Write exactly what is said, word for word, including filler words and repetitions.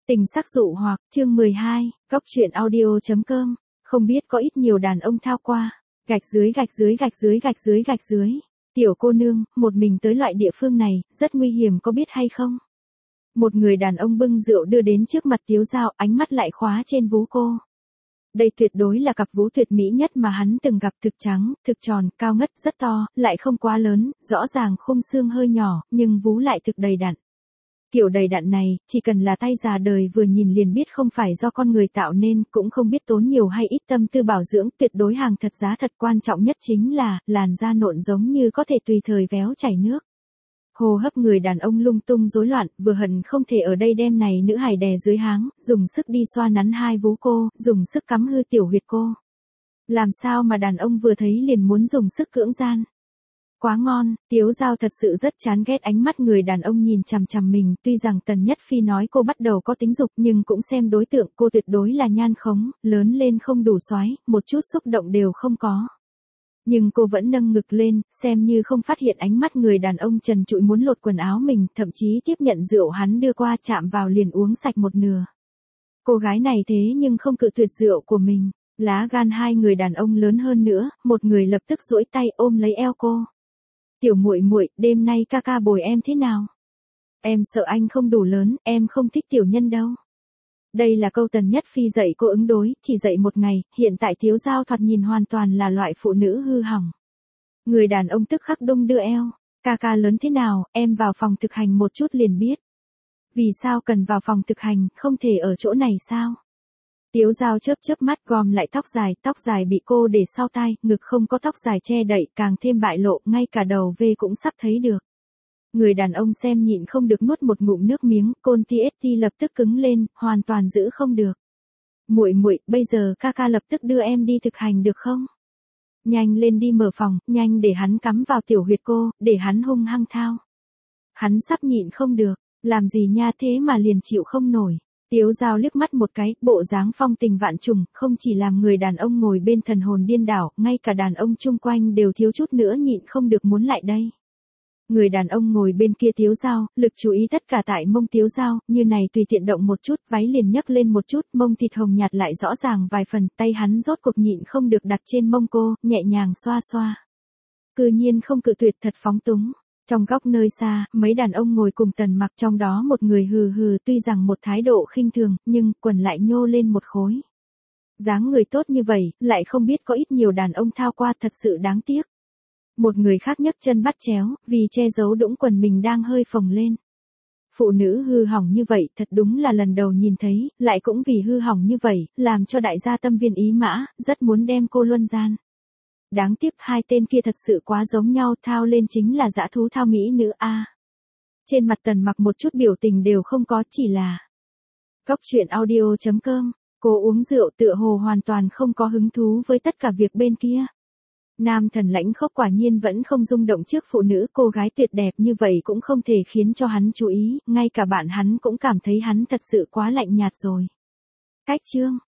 Tình sắc dụ hoặc, chương mười hai, góc truyện audio.com, không biết có ít nhiều đàn ông thao qua, gạch dưới gạch dưới gạch dưới gạch dưới gạch dưới. Tiểu cô nương, một mình tới loại địa phương này, rất nguy hiểm có biết hay không? Một người đàn ông bưng rượu đưa đến trước mặt Tiếu Dao, ánh mắt lại khóa trên vú cô. Đây tuyệt đối là cặp vú tuyệt mỹ nhất mà hắn từng gặp, thực trắng, thực tròn, cao ngất, rất to, lại không quá lớn, rõ ràng khung xương hơi nhỏ, nhưng vú lại thực đầy đặn. Kiểu đầy đặn này, chỉ cần là tay già đời vừa nhìn liền biết không phải do con người tạo nên, cũng không biết tốn nhiều hay ít tâm tư bảo dưỡng, tuyệt đối hàng thật giá thật. Quan trọng nhất chính là, làn da nộn giống như có thể tùy thời véo chảy nước. Hô hấp người đàn ông lung tung rối loạn, vừa hận không thể ở đây đem này nữ hài đè dưới háng, dùng sức đi xoa nắn hai vú cô, dùng sức cắm hư tiểu huyệt cô. Làm sao mà đàn ông vừa thấy liền muốn dùng sức cưỡng gian. Quá ngon, Tiếu Dao thật sự rất chán ghét ánh mắt người đàn ông nhìn chằm chằm mình, tuy rằng Tần Nhất Phi nói cô bắt đầu có tính dục nhưng cũng xem đối tượng cô tuyệt đối là nhan khống, lớn lên không đủ soái, một chút xúc động đều không có. Nhưng cô vẫn nâng ngực lên, xem như không phát hiện ánh mắt người đàn ông trần trụi muốn lột quần áo mình, thậm chí tiếp nhận rượu hắn đưa qua chạm vào liền uống sạch một nửa. Cô gái này thế nhưng không cự tuyệt rượu của mình, lá gan hai người đàn ông lớn hơn nữa, một người lập tức duỗi tay ôm lấy eo cô. Tiểu muội muội, đêm nay ca ca bồi em thế nào? Em sợ anh không đủ lớn, em không thích tiểu nhân đâu. Đây là câu Tần Nhất Phi dạy cô ứng đối, chỉ dạy một ngày, hiện tại Tiếu Dao thoạt nhìn hoàn toàn là loại phụ nữ hư hỏng. Người đàn ông tức khắc đung đưa eo, ca ca lớn thế nào, em vào phòng thực hành một chút liền biết. Vì sao cần vào phòng thực hành, không thể ở chỗ này sao? Tiếu Dao chớp chớp mắt gom lại tóc dài, tóc dài bị cô để sau tai, ngực không có tóc dài che đậy, càng thêm bại lộ, ngay cả đầu V cũng sắp thấy được. Người đàn ông xem nhịn không được nuốt một ngụm nước miếng, côn tê ét tê lập tức cứng lên, hoàn toàn giữ không được. Muội muội, bây giờ ca ca lập tức đưa em đi thực hành được không? Nhanh lên đi mở phòng, nhanh để hắn cắm vào tiểu huyệt cô, để hắn hung hăng thao. Hắn sắp nhịn không được, làm gì nha thế mà liền chịu không nổi. Tiếu Dao liếc mắt một cái, bộ dáng phong tình vạn trùng, không chỉ làm người đàn ông ngồi bên thần hồn điên đảo, ngay cả đàn ông chung quanh đều thiếu chút nữa nhịn không được muốn lại đây. Người đàn ông ngồi bên kia Tiếu Dao, lực chú ý tất cả tại mông Tiếu Dao, như này tùy tiện động một chút, váy liền nhấc lên một chút, mông thịt hồng nhạt lại rõ ràng vài phần, tay hắn rốt cuộc nhịn không được đặt trên mông cô, nhẹ nhàng xoa xoa. Cư nhiên không cự tuyệt, thật phóng túng. Trong góc nơi xa, mấy đàn ông ngồi cùng Tần Mặc, trong đó một người hừ hừ, tuy rằng một thái độ khinh thường, nhưng quần lại nhô lên một khối. Dáng người tốt như vậy, lại không biết có ít nhiều đàn ông thao qua, thật sự đáng tiếc. Một người khác nhấc chân bắt chéo, vì che giấu đũng quần mình đang hơi phồng lên. Phụ nữ hư hỏng như vậy, thật đúng là lần đầu nhìn thấy, lại cũng vì hư hỏng như vậy, làm cho đại gia tâm viên ý mã, rất muốn đem cô luân gian. Đáng tiếc hai tên kia thật sự quá giống nhau, thao lên chính là dã thú thao mỹ nữ a. Trên mặt Tần Mặc một chút biểu tình đều không có, chỉ là góc truyện audio.com, cô uống rượu tựa hồ hoàn toàn không có hứng thú với tất cả việc bên kia. Nam thần lãnh khốc quả nhiên vẫn không rung động trước phụ nữ, cô gái tuyệt đẹp như vậy cũng không thể khiến cho hắn chú ý, ngay cả bạn hắn cũng cảm thấy hắn thật sự quá lạnh nhạt rồi. Cách chương